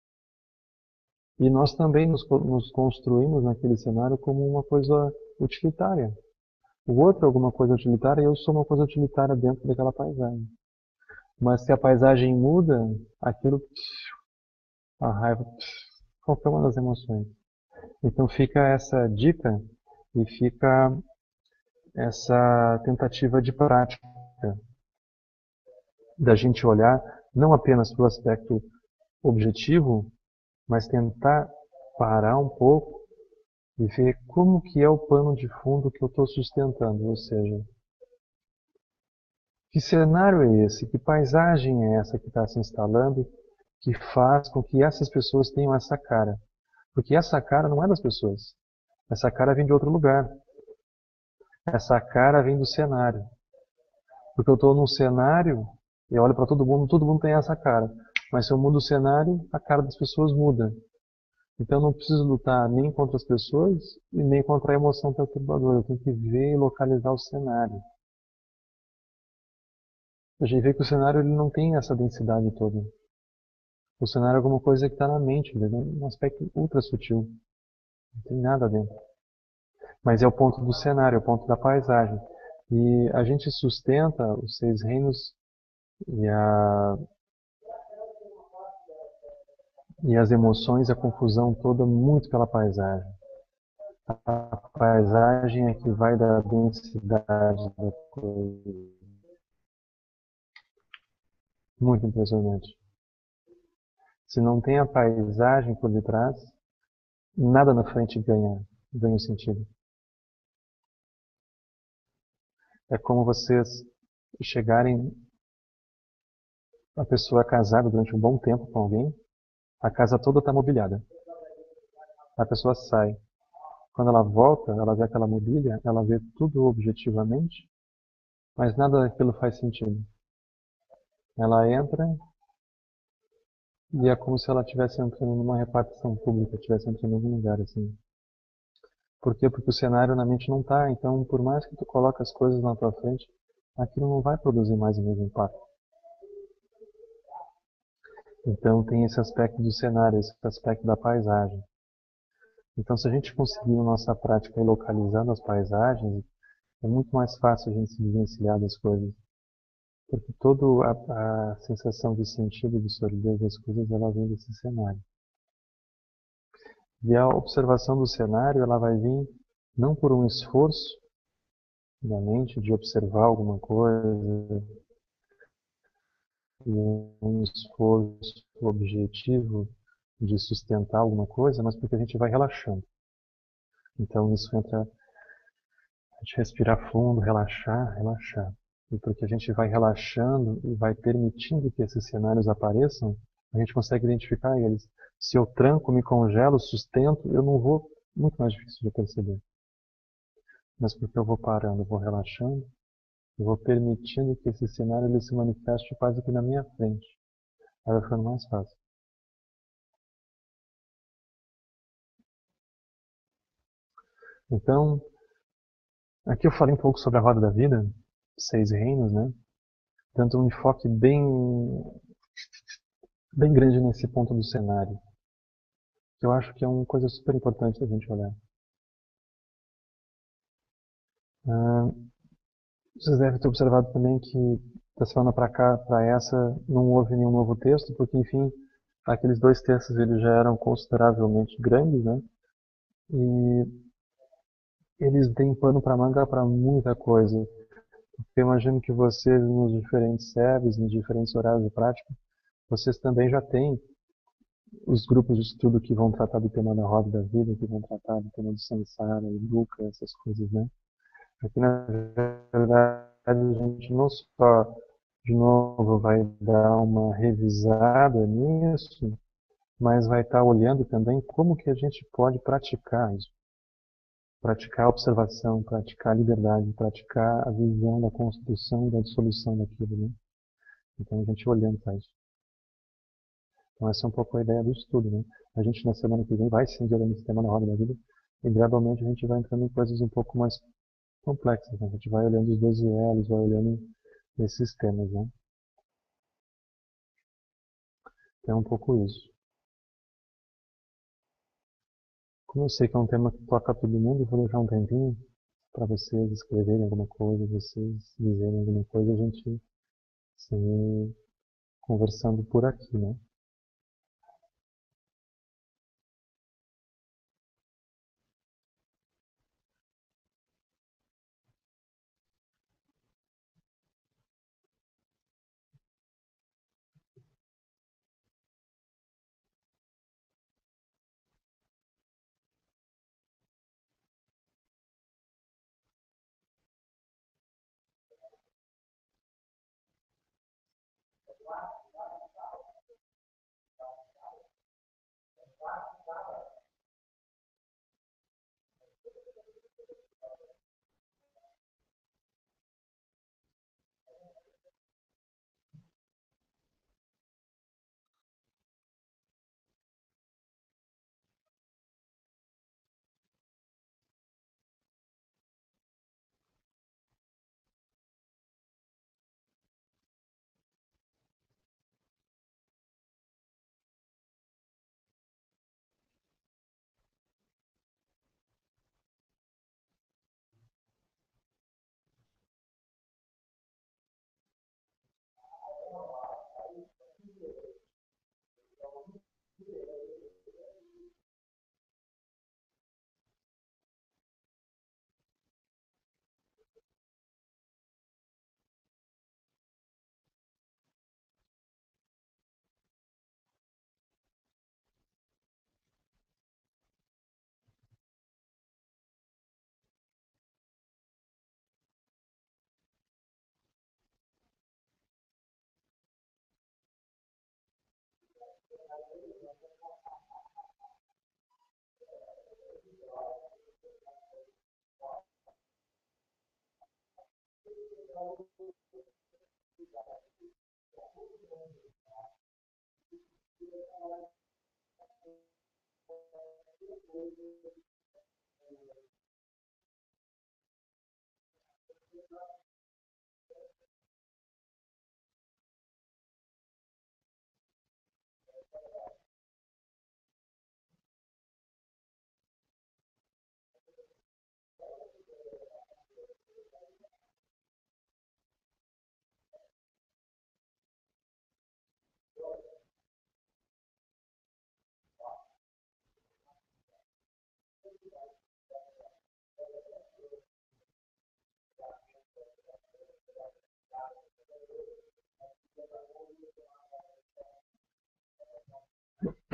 E nós também nos, nos construímos naquele cenário como uma coisa utilitária. O outro é alguma coisa utilitária e eu sou uma coisa utilitária dentro daquela paisagem. Mas se a paisagem muda, aquilo, a raiva, qualquer uma das emoções. Então fica essa dica e fica essa tentativa de prática da gente olhar não apenas para o aspecto objetivo, mas tentar parar um pouco e ver como que é o pano de fundo que eu estou sustentando, ou seja, que cenário é esse, que paisagem é essa que está se instalando, que faz com que essas pessoas tenham essa cara. Porque essa cara não é das pessoas, essa cara vem de outro lugar, essa cara vem do cenário. Porque eu estou num cenário, e olho para todo mundo, todo mundo tem essa cara. Mas se eu mudo o cenário, a cara das pessoas muda. Então eu não preciso lutar nem contra as pessoas e nem contra a emoção perturbadora. Eu tenho que ver e localizar o cenário. A gente vê que o cenário ele não tem essa densidade toda. O cenário é alguma coisa que está na mente, ele é um aspecto ultra sutil. Não tem nada dentro. Mas é o ponto do cenário, é o ponto da paisagem. E a gente sustenta os seis reinos e, a, e as emoções, a confusão toda muito pela paisagem. A paisagem é que vai dar densidade da coisa. Muito impressionante. Se não tem a paisagem por detrás, nada na frente ganha, ganha sentido. É como vocês chegarem, a pessoa é casada durante um bom tempo com alguém, a casa toda está mobiliada. A pessoa sai. Quando ela volta, ela vê aquela mobília, ela vê tudo objetivamente, mas nada daquilo faz sentido. Ela entra e é como se ela estivesse entrando numa repartição pública, estivesse entrando em algum lugar assim. Por quê? Porque o cenário na mente não está, então por mais que tu coloque as coisas na tua frente, aquilo não vai produzir mais o mesmo impacto. Então tem esse aspecto do cenário, esse aspecto da paisagem. Então se a gente conseguir na nossa prática ir localizando as paisagens, é muito mais fácil a gente se desvencilhar das coisas. Porque toda a, a sensação de sentido e de solidez das coisas, ela vem desse cenário. E a observação do cenário, ela vai vir não por um esforço da mente de observar alguma coisa, um esforço objetivo de sustentar alguma coisa, mas porque a gente vai relaxando. Então isso entra a gente respirar fundo, relaxar, relaxar. E porque a gente vai relaxando e vai permitindo que esses cenários apareçam, a gente consegue identificar eles. Se eu tranco, me congelo, sustento, eu não vou, muito mais difícil de perceber. Mas porque eu vou parando, eu vou relaxando, eu vou permitindo que esse cenário ele se manifeste quase que na minha frente. Aí vai ficando mais fácil. Então, aqui eu falei um pouco sobre a roda da vida, seis reinos, né? Tanto um enfoque bem, bem grande nesse ponto do cenário, que eu acho que é uma coisa super importante da gente olhar. Ah, vocês devem ter observado também que da semana para cá, para essa, não houve nenhum novo texto, porque enfim, aqueles dois textos eles já eram consideravelmente grandes, né? E eles têm pano para manga para muita coisa. Eu imagino que vocês, nos diferentes servers, nos diferentes horários de prática, vocês também já têm os grupos de estudo que vão tratar do tema da roda da vida, que vão tratar do tema do samsara e dukkha, essas coisas, né? Aqui, na verdade, a gente não só, de novo, vai dar uma revisada nisso, mas vai estar olhando também como que a gente pode praticar isso. Praticar a observação, praticar a liberdade, praticar a visão da construção e da dissolução daquilo, né? Então a gente olhando para isso. Então essa é um pouco a ideia do estudo, né? A gente na semana que vem vai sim olhando esse tema na roda da vida e gradualmente a gente vai entrando em coisas um pouco mais complexas, né? A gente vai olhando os doze elos, vai olhando esses temas, né? Então é um pouco isso. Como eu sei que é um tema que toca todo mundo, eu vou deixar um tempinho para vocês escreverem alguma coisa, vocês dizerem alguma coisa, a gente seguir conversando por aqui, né?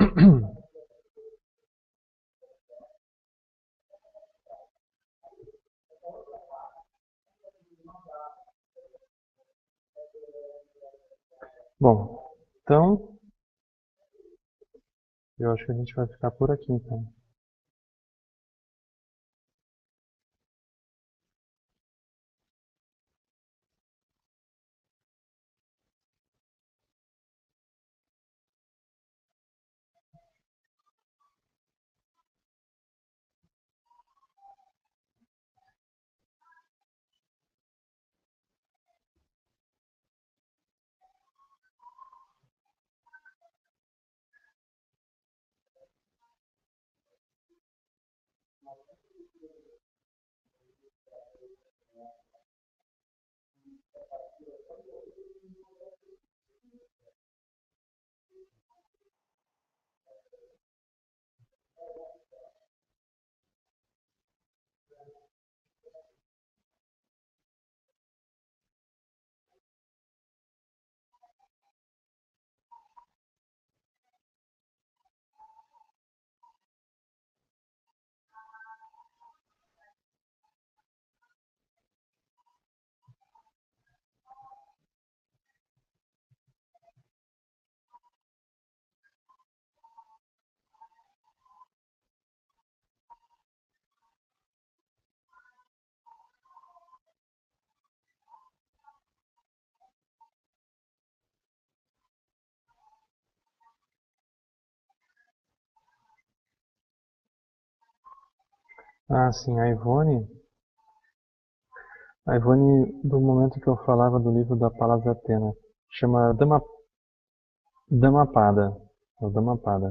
Bom, então eu acho que a gente vai ficar por aqui então. Ah, sim, a Ivone, a Ivone do momento que eu falava do livro da Palas Atena, chama Dama, Dhammapada, ou Dhammapada.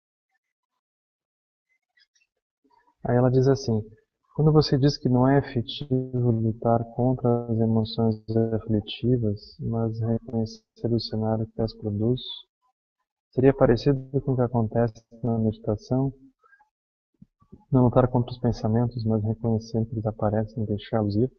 Aí ela diz assim: quando você diz que não é efetivo lutar contra as emoções aflitivas, mas reconhecer o cenário que as produz, seria parecido com o que acontece na meditação? Não lutar contra os pensamentos, mas reconhecer que eles aparecem e deixá-los ir?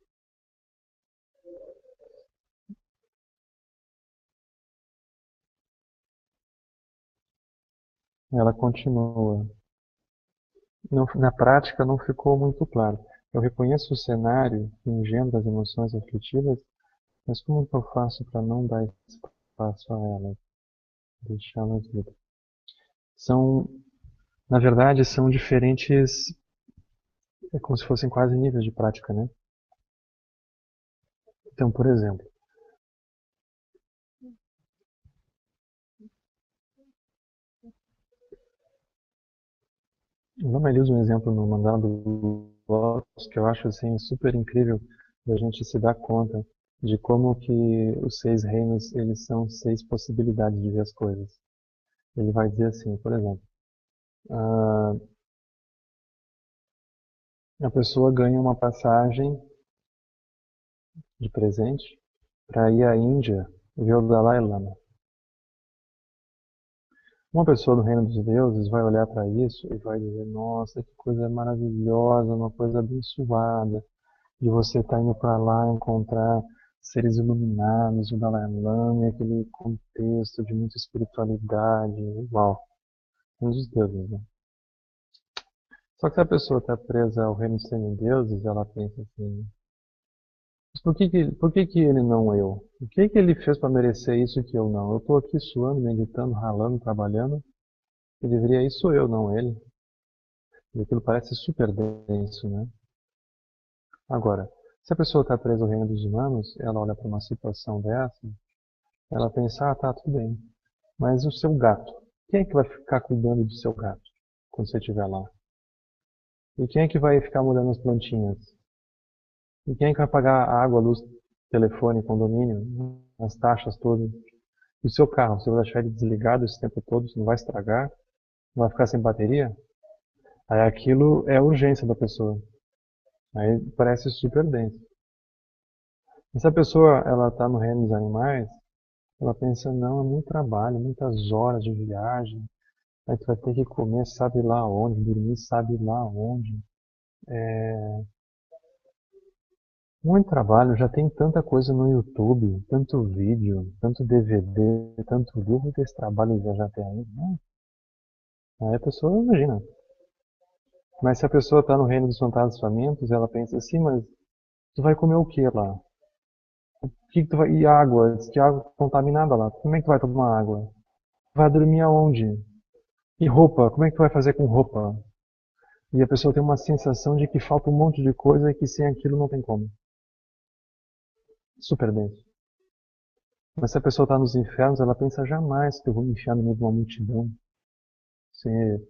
Ela continua: não, na prática não ficou muito claro. Eu reconheço o cenário que engendra as emoções aflitivas, mas como que eu faço para não dar espaço a elas, deixá-las ir? São, na verdade, são diferentes, é como se fossem quase níveis de prática, né? Então, por exemplo, o Lama usa um exemplo no Mandala do Lotus que eu acho assim super incrível da gente se dar conta de como que os seis reinos eles são seis possibilidades de ver as coisas. Ele vai dizer assim, por exemplo, ah, a pessoa ganha uma passagem de presente para ir à Índia ver o Dalai Lama. Uma pessoa do reino dos deuses vai olhar para isso e vai dizer: nossa, que coisa maravilhosa, uma coisa abençoada, de você estar indo para lá encontrar seres iluminados, o Dalai Lama, e aquele contexto de muita espiritualidade. Uau, reino dos deuses, né? Só que se a pessoa está presa ao reino dos semideuses, ela pensa assim: mas por que que, por que que ele não eu? O que que ele fez para merecer isso que eu não? Eu estou aqui suando, meditando, ralando, trabalhando. Quem deveria ir sou eu, não ele. E aquilo parece super denso, né? Agora, se a pessoa está presa ao reino dos humanos, ela olha para uma situação dessa, ela pensa: ah, tá, tudo bem. Mas o seu gato? Quem é que vai ficar cuidando do seu gato quando você estiver lá? E quem é que vai ficar molhando as plantinhas? E quem é que vai pagar a água, a luz, telefone, condomínio, as taxas todas? E o seu carro, você vai deixar ele desligado esse tempo todo, você não vai estragar? Não vai ficar sem bateria? Aí aquilo é a urgência da pessoa. Aí parece super denso. E se a pessoa ela está no reino dos animais, ela pensa: não, é muito trabalho, muitas horas de viagem, aí tu vai ter que comer sabe lá onde, dormir sabe lá onde. É muito trabalho, já tem tanta coisa no YouTube, tanto vídeo, tanto D V D, tanto livro, que esse trabalho de viajar até aí. Não. Aí a pessoa imagina. Mas se a pessoa está no reino dos fantasmas famintos, ela pensa assim, mas tu vai comer o que lá? O que que tu vai... E água? Diz que água contaminada lá. Como é que tu vai tomar água? Vai dormir aonde? E roupa? Como é que tu vai fazer com roupa? E a pessoa tem uma sensação de que falta um monte de coisa e que sem aquilo não tem como. Super denso. Mas se a pessoa está nos infernos, ela pensa jamais que eu vou me enfiar no meio de uma multidão, ser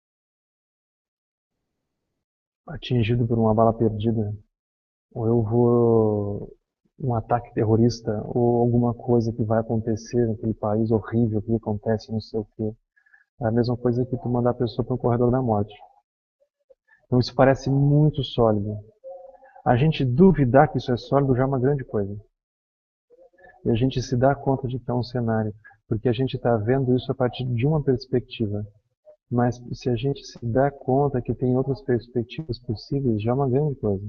atingido por uma bala perdida, ou eu vou um ataque terrorista, ou alguma coisa que vai acontecer naquele país horrível que acontece, não sei o quê. É a mesma coisa que tu mandar a pessoa para um corredor da morte. Então isso parece muito sólido. A gente duvidar que isso é sólido já é uma grande coisa. E a gente se dá conta de que é um cenário, porque a gente está vendo isso a partir de uma perspectiva. Mas se a gente se dá conta que tem outras perspectivas possíveis, já é uma grande coisa.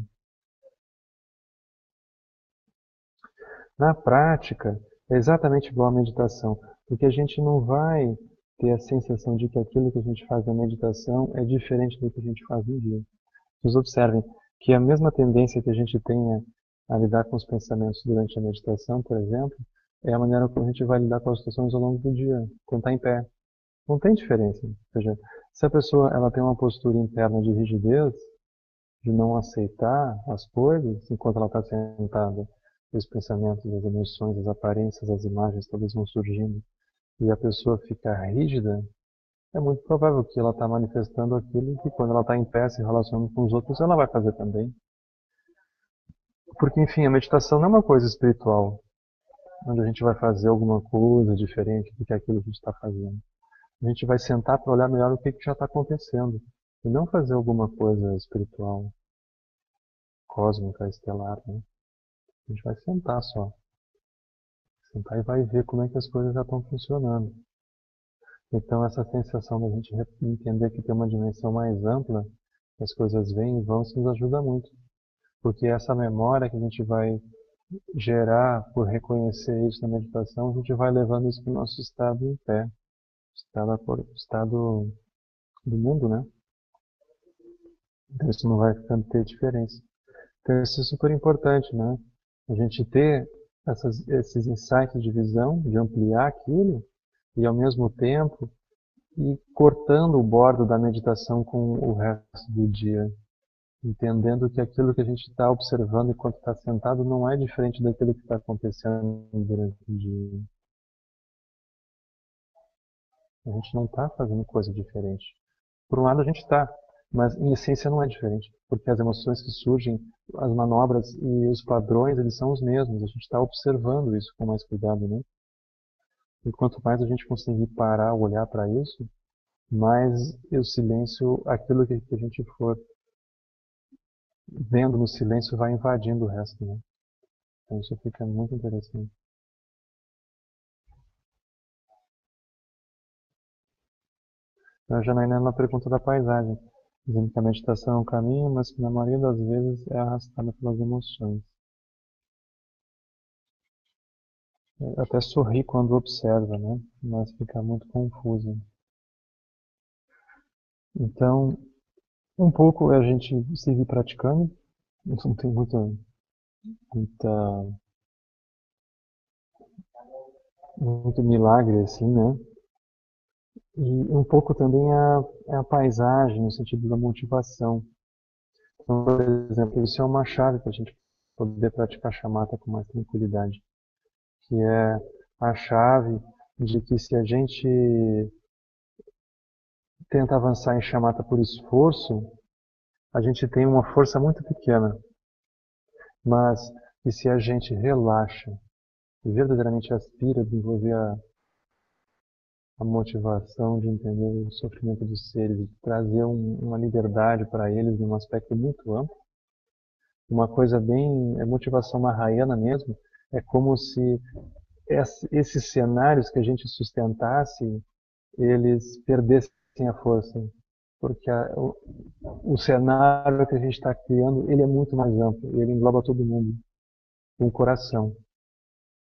Na prática, é exatamente igual à meditação, porque a gente não vai ter a sensação de que aquilo que a gente faz na meditação é diferente do que a gente faz no dia. Vocês observem que a mesma tendência que a gente tem a lidar com os pensamentos durante a meditação, por exemplo, é a maneira como a gente vai lidar com as situações ao longo do dia, quando está em pé. Não tem diferença. Ou seja, se a pessoa ela tem uma postura interna de rigidez, de não aceitar as coisas enquanto ela está sentada, os pensamentos, as emoções, as aparências, as imagens talvez vão surgindo, e a pessoa fica rígida, é muito provável que ela está manifestando aquilo que quando ela está em pé se relacionando com os outros, ela vai fazer também. Porque, enfim, a meditação não é uma coisa espiritual, onde a gente vai fazer alguma coisa diferente do que aquilo que a gente está fazendo. A gente vai sentar para olhar melhor o que, que já está acontecendo, e não fazer alguma coisa espiritual, cósmica, estelar, né? A gente vai sentar só. Sentar e vai ver como é que as coisas já estão funcionando. Então essa sensação da gente entender que tem uma dimensão mais ampla, que as coisas vêm e vão, isso nos ajuda muito. Porque essa memória que a gente vai gerar por reconhecer isso na meditação, a gente vai levando isso para o nosso estado em pé, estado, estado do mundo, né? Então isso não vai ficando ter diferença. Então isso é super importante, né? A gente ter essas, esses insights de visão, de ampliar aquilo, e ao mesmo tempo ir cortando o bordo da meditação com o resto do dia, entendendo que aquilo que a gente está observando enquanto está sentado não é diferente daquilo que está acontecendo durante o dia. A gente não está fazendo coisa diferente. Por um lado a gente está, mas em essência não é diferente, porque as emoções que surgem, as manobras e os padrões, eles são os mesmos. A gente está observando isso com mais cuidado, né? E quanto mais a gente conseguir parar, olhar para isso, mais o silêncio, aquilo que a gente for vendo no silêncio, vai invadindo o resto, né? Então isso fica muito interessante. A Janaína ela pergunta da paisagem, dizendo que a meditação é um caminho, mas que na maioria das vezes é arrastada pelas emoções. Até sorri quando observa, né? Mas fica muito confusa. Então, um pouco é a gente seguir praticando, não tem muita, muita, muito milagre assim, né? E um pouco também é a, é a paisagem, no sentido da motivação. Então, por exemplo, isso é uma chave para a gente poder praticar chamata com mais tranquilidade, que é a chave de que se a gente tenta avançar em chamata por esforço, a gente tem uma força muito pequena. Mas que se a gente relaxa e verdadeiramente aspira a desenvolver a, a motivação de entender o sofrimento dos seres e de trazer um, uma liberdade para eles num aspecto muito amplo, uma coisa bem, é motivação mahayana mesmo, é como se esses cenários que a gente sustentasse, eles perdessem a força. Porque a, o, o cenário que a gente está criando, ele é muito mais amplo, ele engloba todo mundo, um coração.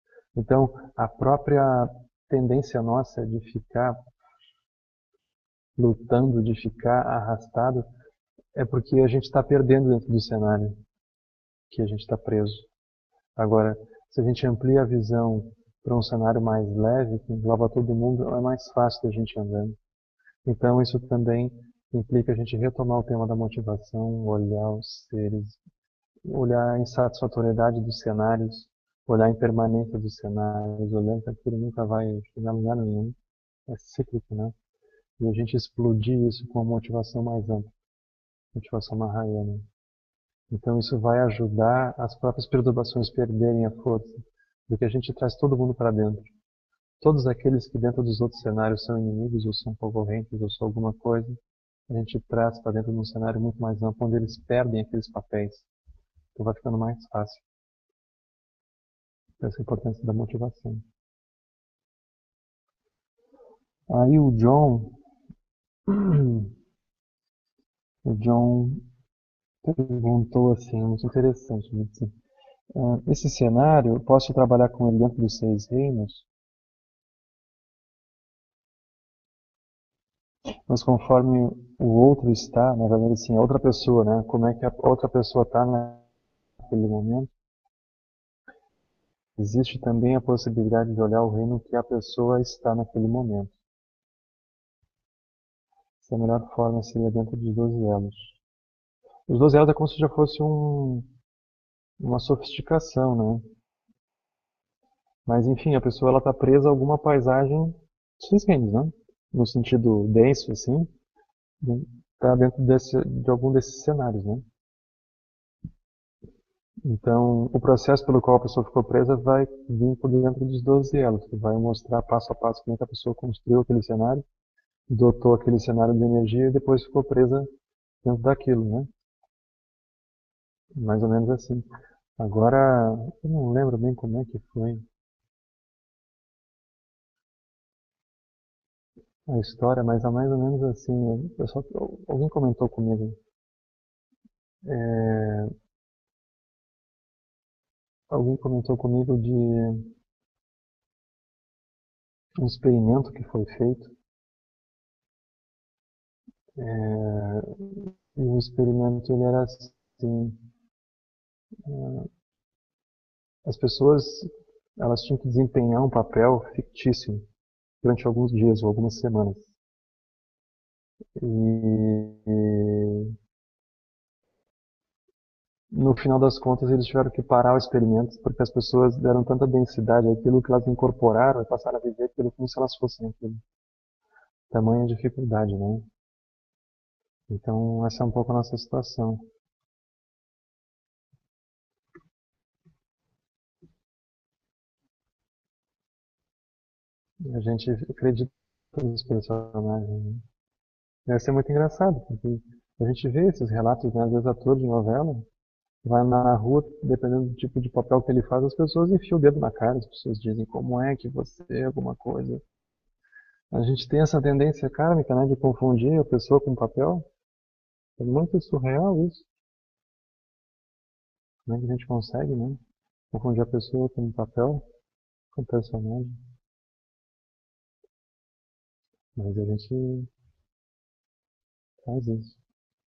Então, a própria tendência nossa de ficar lutando de ficar arrastado, é porque a gente está perdendo dentro do cenário, que a gente está preso. Agora, se a gente amplia a visão para um cenário mais leve, que engloba todo mundo, é mais fácil da gente andando. Então, isso também implica a gente retomar o tema da motivação, olhar os seres, olhar a insatisfatoriedade dos cenários, olhar a impermanência dos cenários, olhar que aquilo nunca vai chegar a lugar nenhum. É cíclico, né? E a gente explodir isso com uma motivação mais ampla, motivação Mahayana. Então isso vai ajudar as próprias perturbações perderem a força, porque a gente traz todo mundo para dentro. Todos aqueles que dentro dos outros cenários são inimigos, ou são concorrentes, ou são alguma coisa, a gente traz para dentro de um cenário muito mais amplo, onde eles perdem aqueles papéis. Então vai ficando mais fácil. Essa é a importância da motivação. Aí o John, o John perguntou assim, muito interessante, ele disse, ah, esse cenário, posso trabalhar com ele dentro dos seis reinos? Mas conforme o outro está, na verdade, assim, a outra pessoa, né? Como é que a outra pessoa está naquele momento? Existe também a possibilidade de olhar o reino que a pessoa está naquele momento. Essa é a melhor forma seria dentro dos doze elos. Os doze elos é como se já fosse um, uma sofisticação, né? Mas enfim, a pessoa ela está presa a alguma paisagem dos reinos, né? No sentido denso, assim, está dentro desse, de algum desses cenários, né? Então, o processo pelo qual a pessoa ficou presa vai vir por dentro dos doze elos, que vai mostrar passo a passo como é que a pessoa construiu aquele cenário, dotou aquele cenário de energia e depois ficou presa dentro daquilo, né? Mais ou menos assim. Agora, eu não lembro bem como é que foi a história, mas é mais ou menos assim. O pessoal, alguém comentou comigo. É, alguém comentou comigo de um experimento que foi feito. É, e o experimento ele era assim. As pessoas elas tinham que desempenhar um papel fictício durante alguns dias ou algumas semanas. E, e no final das contas eles tiveram que parar o experimento porque as pessoas deram tanta densidade àquilo que elas incorporaram e passaram a viver aquilo como se elas fossem aquilo. Tamanha dificuldade, né? Então essa é um pouco a nossa situação. A gente acredita nos personagens, né? Deve ser muito engraçado, porque a gente vê esses relatos, né, às vezes ator de novela, vai na rua, dependendo do tipo de papel que ele faz, as pessoas enfiam o dedo na cara, as pessoas dizem como é que você é alguma coisa. A gente tem essa tendência kármica, né, de confundir a pessoa com o papel. É muito surreal isso. Como é que a gente consegue, né, confundir a pessoa com o papel, com o personagem. Mas a gente faz isso.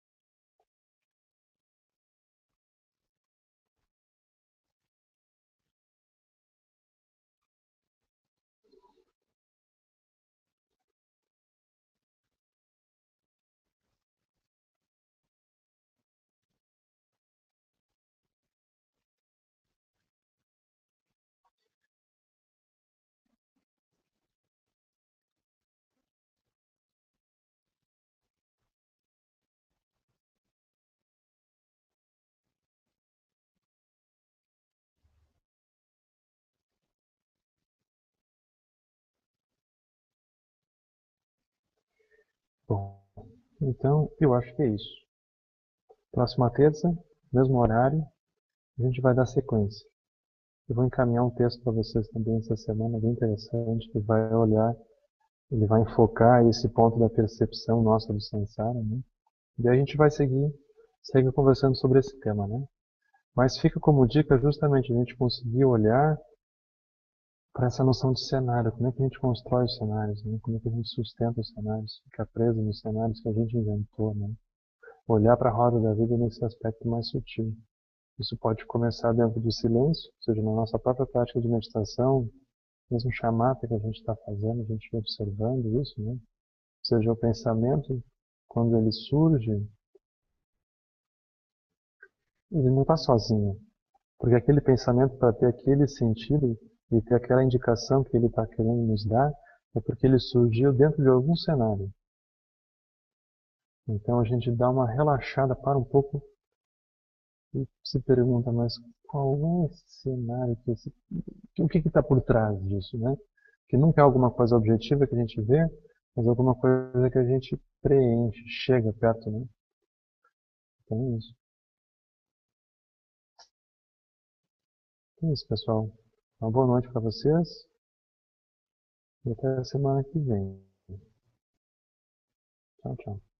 Bom, então eu acho que é isso. Próxima terça, mesmo horário, a gente vai dar sequência. Eu vou encaminhar um texto para vocês também essa semana, bem interessante, que vai olhar, ele vai enfocar esse ponto da percepção nossa do samsara, né? E aí a gente vai seguir, seguir conversando sobre esse tema, né? Mas fica como dica justamente a gente conseguir olhar para essa noção de cenário. Como é que a gente constrói os cenários, né? Como é que a gente sustenta os cenários, fica preso nos cenários que a gente inventou, né? Olhar para a roda da vida nesse aspecto mais sutil. Isso pode começar dentro do silêncio, ou seja, na nossa própria prática de meditação, mesmo chamata que a gente está fazendo, a gente vai observando isso, né? Ou seja, o pensamento, quando ele surge, ele não está sozinho. Porque aquele pensamento, para ter aquele sentido e ter aquela indicação que ele está querendo nos dar, é porque ele surgiu dentro de algum cenário. Então a gente dá uma relaxada, para um pouco e se pergunta, mas qual é esse cenário? Que esse... O que está por trás disso, né? Que nunca é alguma coisa objetiva que a gente vê, mas alguma coisa que a gente preenche, chega perto, né? Então é isso. É isso, pessoal. Uma boa noite para vocês e até a semana que vem. Tchau, tchau.